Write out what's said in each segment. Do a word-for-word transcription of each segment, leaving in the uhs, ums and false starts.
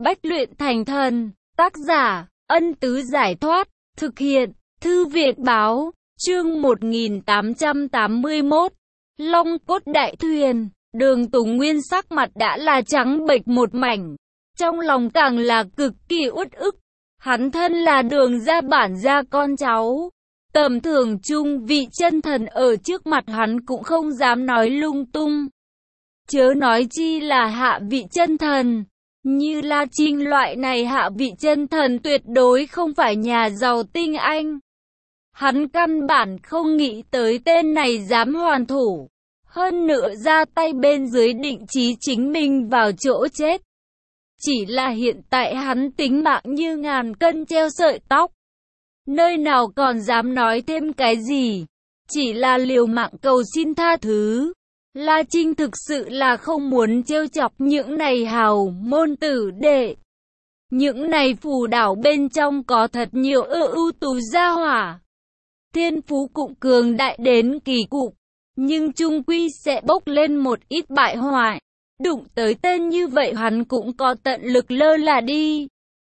Bách luyện thành thần. Tác giả, Ân Tứ Giải Thoát. Thực hiện, Thư Việt Báo. Chương một nghìn tám trăm tám mươi mốt. Long cốt đại thuyền. Đường Tùng Nguyên sắc mặt đã là trắng bệch một mảnh. Trong lòng càng là cực kỳ uất ức. Hắn thân là Đường gia bản gia con cháu. Tầm thường chung vị chân thần ở trước mặt hắn cũng không dám nói lung tung. Chớ nói chi là hạ vị chân thần. Như La Trinh loại này hạ vị chân thần tuyệt đối không phải nhà giàu tinh anh. Hắn căn bản không nghĩ tới tên này dám hoàn thủ. Hơn nữa ra tay bên dưới định chí chính mình vào chỗ chết. Chỉ là hiện tại hắn tính mạng như ngàn cân treo sợi tóc. Nơi nào còn dám nói thêm cái gì. Chỉ là liều mạng cầu xin tha thứ. La Trinh thực sự là không muốn trêu chọc những này hào môn tử đệ. Những này phù đảo bên trong có thật nhiều ưu ưu tú gia hỏa. Thiên phú cũng cường đại đến kỳ cục. Nhưng chung quy sẽ bốc lên một ít bại hoại. Đụng tới tên như vậy hắn cũng có tận lực lơ là đi.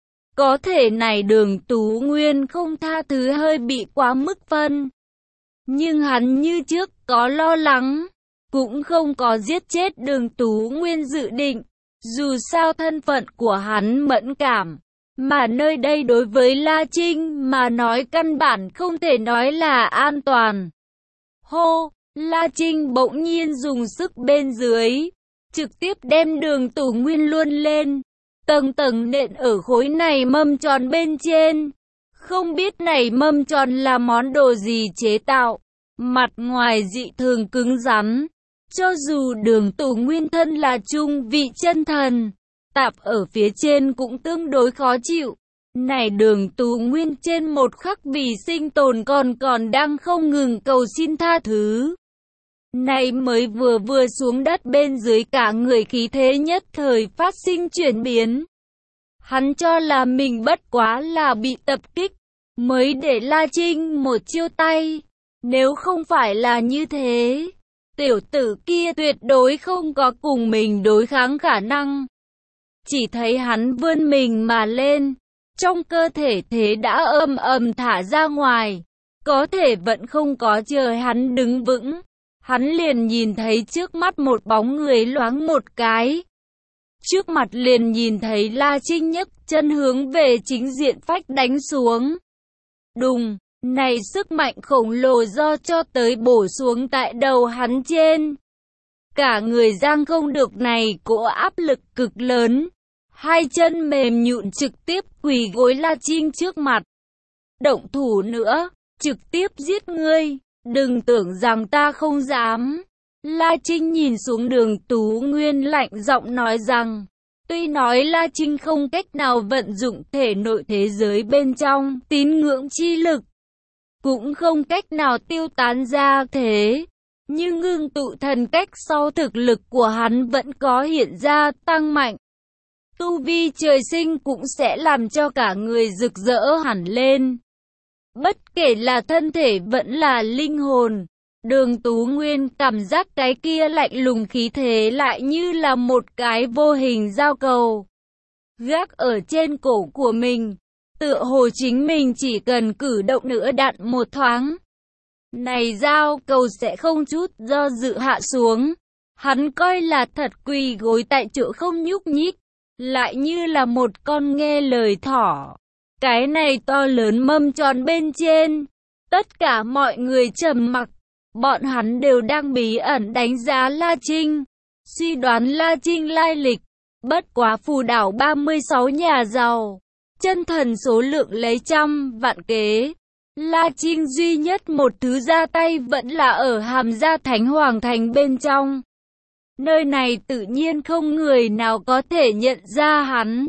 Có thể này Đường Tú Nguyên không tha thứ hơi bị quá mức phân. Nhưng hắn như trước có lo lắng. Cũng không có giết chết Đường Tú Nguyên dự định. Dù sao thân phận của hắn mẫn cảm. Mà nơi đây đối với La Trinh mà nói căn bản không thể nói là an toàn. Hô! La Trinh bỗng nhiên dùng sức bên dưới. Trực tiếp đem Đường Tú Nguyên luôn lên. Tầng tầng nện ở khối này mâm tròn bên trên. Không biết này mâm tròn là món đồ gì chế tạo. Mặt ngoài dị thường cứng rắn. Cho dù Đường Tú Nguyên thân là trung vị chân thần, tạp ở phía trên cũng tương đối khó chịu. Này Đường Tú Nguyên trên một khắc vì sinh tồn còn còn đang không ngừng cầu xin tha thứ. Này mới vừa vừa xuống đất bên dưới cả người khí thế nhất thời phát sinh chuyển biến. Hắn cho là mình bất quá là bị tập kích, mới để La Trinh một chiêu tay. Nếu không phải là như thế, tiểu tử kia tuyệt đối không có cùng mình đối kháng khả năng. Chỉ thấy hắn vươn mình mà lên, trong cơ thể thế đã ầm ầm thả ra ngoài. Có thể vẫn không có chờ hắn đứng vững. Hắn liền nhìn thấy trước mắt một bóng người loáng một cái. Trước mặt liền nhìn thấy La Trinh nhấc chân hướng về chính diện phách đánh xuống. Đùng, này sức mạnh khổng lồ do cho tới bổ xuống tại đầu hắn trên. Cả người giang không được này cỗ áp lực cực lớn. Hai chân mềm nhũn trực tiếp quỳ gối La Trinh trước mặt. Động thủ nữa, trực tiếp giết ngươi. Đừng tưởng rằng ta không dám. La Trinh nhìn xuống Đường Tú Nguyên lạnh giọng nói rằng, tuy nói La Trinh không cách nào vận dụng thể nội thế giới bên trong tín ngưỡng chi lực, cũng không cách nào tiêu tán ra thế, nhưng ngưng tụ thần cách sau thực lực của hắn vẫn có hiện ra tăng mạnh. Tu vi trời sinh cũng sẽ làm cho cả người rực rỡ hẳn lên. Bất kể là thân thể vẫn là linh hồn, Đường Tú Nguyên cảm giác cái kia lạnh lùng khí thế lại như là một cái vô hình dao cầu. Gác ở trên cổ của mình, tựa hồ chính mình chỉ cần cử động nữa đặn một thoáng. Này dao cầu sẽ không chút do dự hạ xuống. Hắn coi là thật quỳ gối tại chỗ không nhúc nhích, lại như là một con nghe lời thỏ. Cái này to lớn mâm tròn bên trên, tất cả mọi người trầm mặc, bọn hắn đều đang bí ẩn đánh giá La Trinh, suy đoán La Trinh lai lịch. Bất quá phù đảo ba mươi sáu nhà giàu, chân thần số lượng lấy trăm vạn kế. La Trinh duy nhất một thứ ra tay vẫn là ở Hàm Gia Thánh Hoàng Thành bên trong. Nơi này tự nhiên không người nào có thể nhận ra hắn.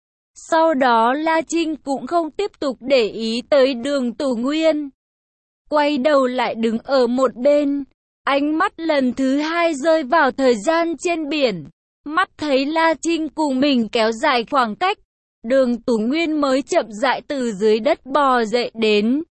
Sau đó La Trinh cũng không tiếp tục để ý tới Đường Tú Nguyên. Quay đầu lại đứng ở một bên. Ánh mắt lần thứ hai rơi vào thời gian trên biển. Mắt thấy La Trinh cùng mình kéo dài khoảng cách. Đường Tú Nguyên mới chậm rãi từ dưới đất bò dậy đến.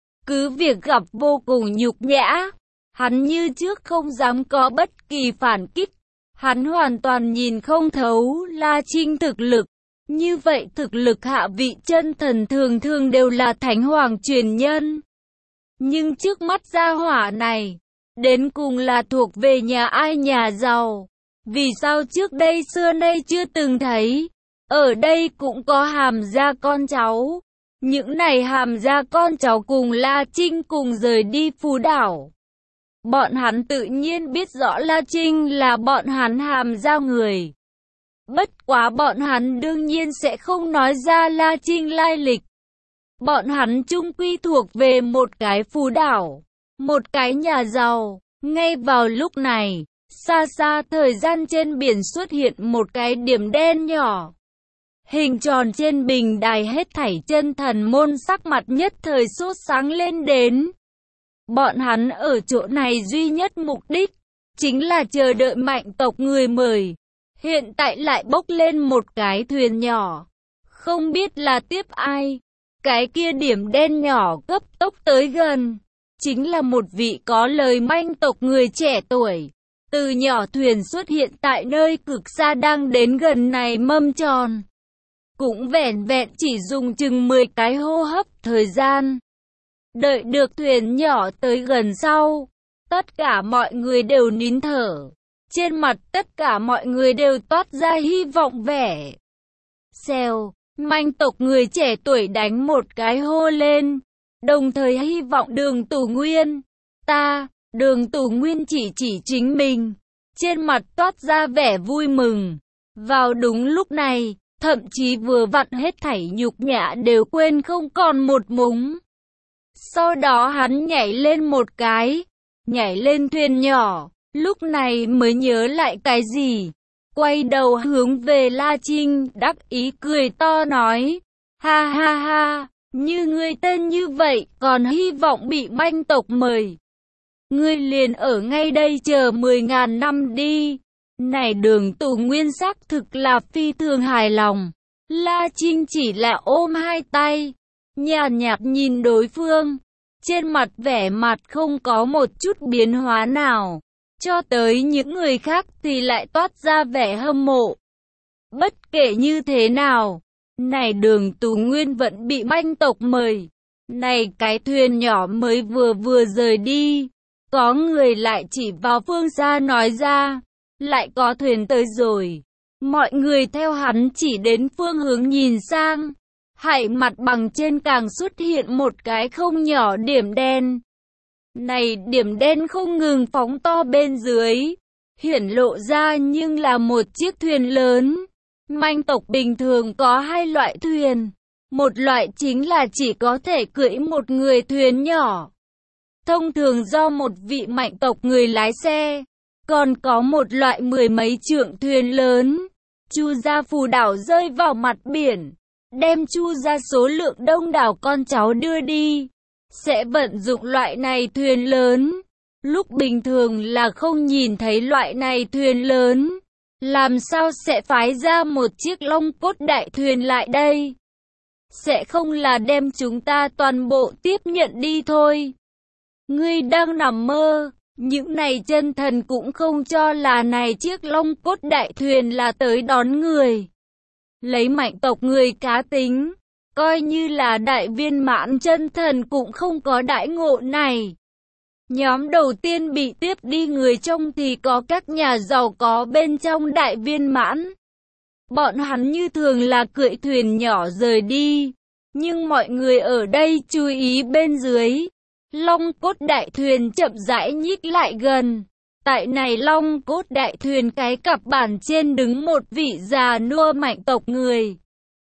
Cứ việc gặp vô cùng nhục nhã, hắn như trước không dám có bất kỳ phản kích. Hắn hoàn toàn nhìn không thấu La Trinh thực lực. Như vậy thực lực hạ vị chân thần thường thường đều là thánh hoàng truyền nhân. Nhưng trước mắt gia hỏa này, đến cùng là thuộc về nhà ai nhà giàu. Vì sao trước đây xưa nay chưa từng thấy? Ở đây cũng có Hàm gia con cháu. Những này Hàm gia con cháu cùng La Trinh cùng rời đi Phú Đảo. Bọn hắn tự nhiên biết rõ La Trinh là bọn hắn Hàm gia người. Bất quá bọn hắn đương nhiên sẽ không nói ra La Trinh lai lịch. Bọn hắn chung quy thuộc về một cái Phú Đảo, một cái nhà giàu. Ngay vào lúc này, xa xa thời gian trên biển xuất hiện một cái điểm đen nhỏ. Hình tròn trên bình đài hết thảy chân thần môn sắc mặt nhất thời sốt sáng lên đến. Bọn hắn ở chỗ này duy nhất mục đích, chính là chờ đợi Mạnh tộc người mời. Hiện tại lại bốc lên một cái thuyền nhỏ. Không biết là tiếp ai. Cái kia điểm đen nhỏ cấp tốc tới gần. Chính là một vị có lời Manh tộc người trẻ tuổi. Từ nhỏ thuyền xuất hiện tại nơi cực xa đang đến gần này mâm tròn. Cũng vẻn vẹn chỉ dùng chừng mười cái hô hấp thời gian. Đợi được thuyền nhỏ tới gần sau, tất cả mọi người đều nín thở. Trên mặt tất cả mọi người đều toát ra hy vọng vẻ. Xèo, Manh tộc người trẻ tuổi đánh một cái hô lên, đồng thời hy vọng Đường Tù Nguyên. Ta, Đường Tù Nguyên chỉ chỉ chính mình, trên mặt toát ra vẻ vui mừng. Vào đúng lúc này, thậm chí vừa vặn hết thảy nhục nhã đều quên không còn một mống. Sau đó hắn nhảy lên một cái, nhảy lên thuyền nhỏ, lúc này mới nhớ lại cái gì. Quay đầu hướng về La Trinh, đắc ý cười to nói, ha ha ha, như ngươi tên như vậy, còn hy vọng bị Manh tộc mời. Ngươi liền ở ngay đây chờ mười ngàn năm đi. Này Đường Tù Nguyên sắc thực là phi thường hài lòng. La Trinh chỉ là ôm hai tay, nhàn nhạt nhìn đối phương, trên mặt vẻ mặt không có một chút biến hóa nào. Cho tới những người khác thì lại toát ra vẻ hâm mộ. Bất kể như thế nào, này Đường Tù Nguyên vẫn bị Manh tộc mời. Này cái thuyền nhỏ mới vừa vừa rời đi, có người lại chỉ vào phương xa nói ra, lại có thuyền tới rồi. Mọi người theo hắn chỉ đến phương hướng nhìn sang, hải mặt bằng trên càng xuất hiện một cái không nhỏ điểm đen. Này điểm đen không ngừng phóng to bên dưới, hiển lộ ra nhưng là một chiếc thuyền lớn. Manh tộc bình thường có hai loại thuyền, một loại chính là chỉ có thể cưỡi một người thuyền nhỏ, thông thường do một vị Mạnh tộc người lái xe, còn có một loại mười mấy trượng thuyền lớn. Chu gia Phù Đảo rơi vào mặt biển, đem Chu gia số lượng đông đảo con cháu đưa đi, sẽ vận dụng loại này thuyền lớn. Lúc bình thường là không nhìn thấy loại này thuyền lớn, làm sao sẽ phái ra một chiếc long cốt đại thuyền lại đây? Sẽ không là đem chúng ta toàn bộ tiếp nhận đi thôi. Ngươi đang nằm mơ. Những này chân thần cũng không cho là này chiếc long cốt đại thuyền là tới đón người. Lấy Mạnh tộc người cá tính, coi như là đại viên mãn chân thần cũng không có đãi ngộ này. Nhóm đầu tiên bị tiếp đi người trong thì có các nhà giàu có bên trong đại viên mãn. Bọn hắn như thường là cưỡi thuyền nhỏ rời đi, nhưng mọi người ở đây chú ý bên dưới. Long cốt đại thuyền chậm rãi nhích lại gần. Tại này long cốt đại thuyền cái cặp bản trên đứng một vị già nua Mạnh tộc người.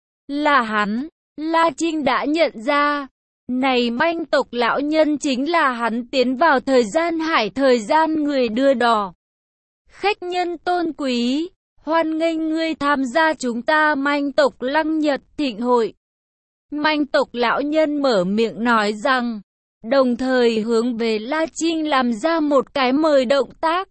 Là hắn, La Trinh đã nhận ra. Này Manh tộc lão nhân chính là hắn tiến vào thời gian hải thời gian người đưa đò. Khách nhân tôn quý, hoan nghênh ngươi tham gia chúng ta Manh tộc Lăng Nhật thịnh hội. Manh tộc lão nhân mở miệng nói rằng, đồng thời hướng về La Trinh làm ra một cái mời động tác.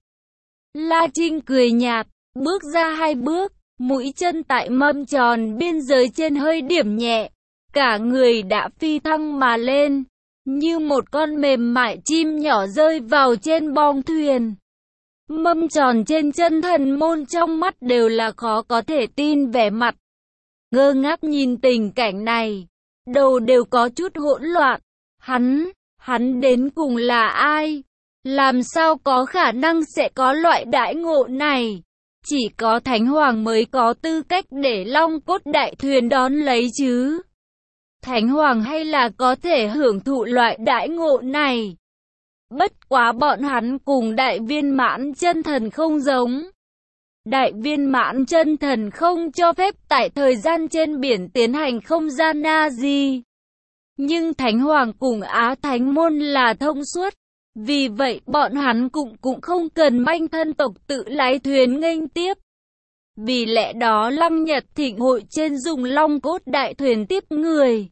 La Trinh cười nhạt, bước ra hai bước, mũi chân tại mâm tròn biên giới trên hơi điểm nhẹ. Cả người đã phi thăng mà lên, như một con mềm mại chim nhỏ rơi vào trên bong thuyền. Mâm tròn trên chân thần môn trong mắt đều là khó có thể tin vẻ mặt. ngơ ngác nhìn tình cảnh này, đầu đều có chút hỗn loạn. Hắn, hắn đến cùng là ai? Làm sao có khả năng sẽ có loại đãi ngộ này? Chỉ có Thánh Hoàng mới có tư cách để Long Cốt Đại Thuyền đón lấy chứ. Thánh Hoàng hay là có thể hưởng thụ loại đãi ngộ này. Bất quá bọn hắn cùng Đại Viên Mãn Chân Thần không giống. Đại Viên Mãn Chân Thần không cho phép tại thời gian trên biển tiến hành không gian na di. Nhưng Thánh Hoàng cùng Á Thánh Môn là thông suốt. Vì vậy bọn hắn cũng cũng không cần manh thân tộc tự lái thuyền nghênh tiếp. Vì lẽ đó Lăng Nhật thịnh hội trên dùng Long Cốt Đại Thuyền tiếp người.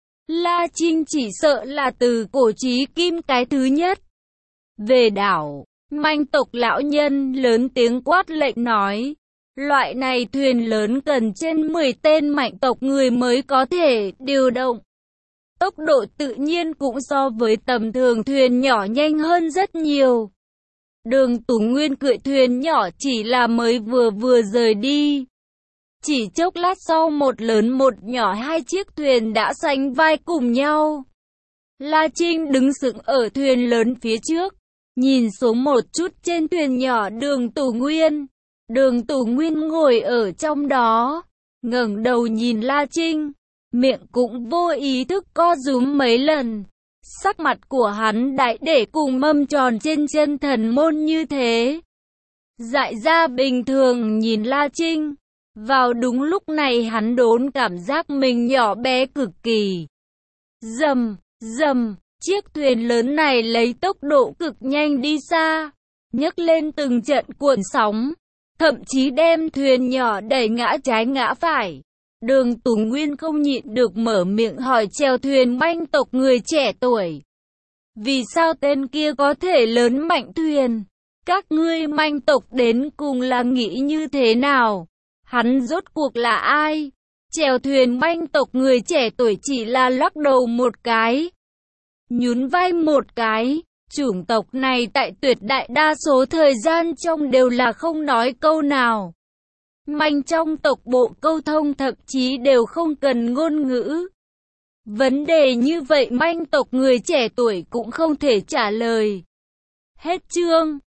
La Trinh chỉ sợ là từ cổ chí kim cái thứ nhất. Về đảo, manh tộc lão nhân lớn tiếng quát lệnh nói. Loại này thuyền lớn cần trên mười tên mạnh tộc người mới có thể điều động. Tốc độ tự nhiên cũng so với tầm thường thuyền nhỏ nhanh hơn rất nhiều. Đường Tú Nguyên cưỡi thuyền nhỏ chỉ là mới vừa vừa rời đi. Chỉ chốc lát sau một lớn một nhỏ hai chiếc thuyền đã sánh vai cùng nhau. La Trinh đứng sững ở thuyền lớn phía trước, nhìn xuống một chút trên thuyền nhỏ Đường Tú Nguyên. Đường Tú Nguyên ngồi ở trong đó, ngẩng đầu nhìn La Trinh, miệng cũng vô ý thức co rúm mấy lần. Sắc mặt của hắn đại để cùng mâm tròn trên chân thần môn như thế. Dại ra bình thường nhìn La Trinh. Vào đúng lúc này hắn đốn cảm giác mình nhỏ bé cực kỳ. Rầm, rầm, chiếc thuyền lớn này lấy tốc độ cực nhanh đi xa, nhấc lên từng trận cuộn sóng, thậm chí đem thuyền nhỏ đẩy ngã trái ngã phải. Đường Tú Nguyên không nhịn được mở miệng hỏi chèo thuyền manh tộc người trẻ tuổi. Vì sao tên kia có thể lớn mạnh thuyền? Các ngươi manh tộc đến cùng là nghĩ như thế nào? Hắn rốt cuộc là ai? Chèo thuyền manh tộc người trẻ tuổi chỉ là lắc đầu một cái, nhún vai một cái. Chủng tộc này tại tuyệt đại đa số thời gian trong đều là không nói câu nào. Manh trong tộc bộ câu thông thậm chí đều không cần ngôn ngữ. Vấn đề như vậy manh tộc người trẻ tuổi cũng không thể trả lời. Hết chương.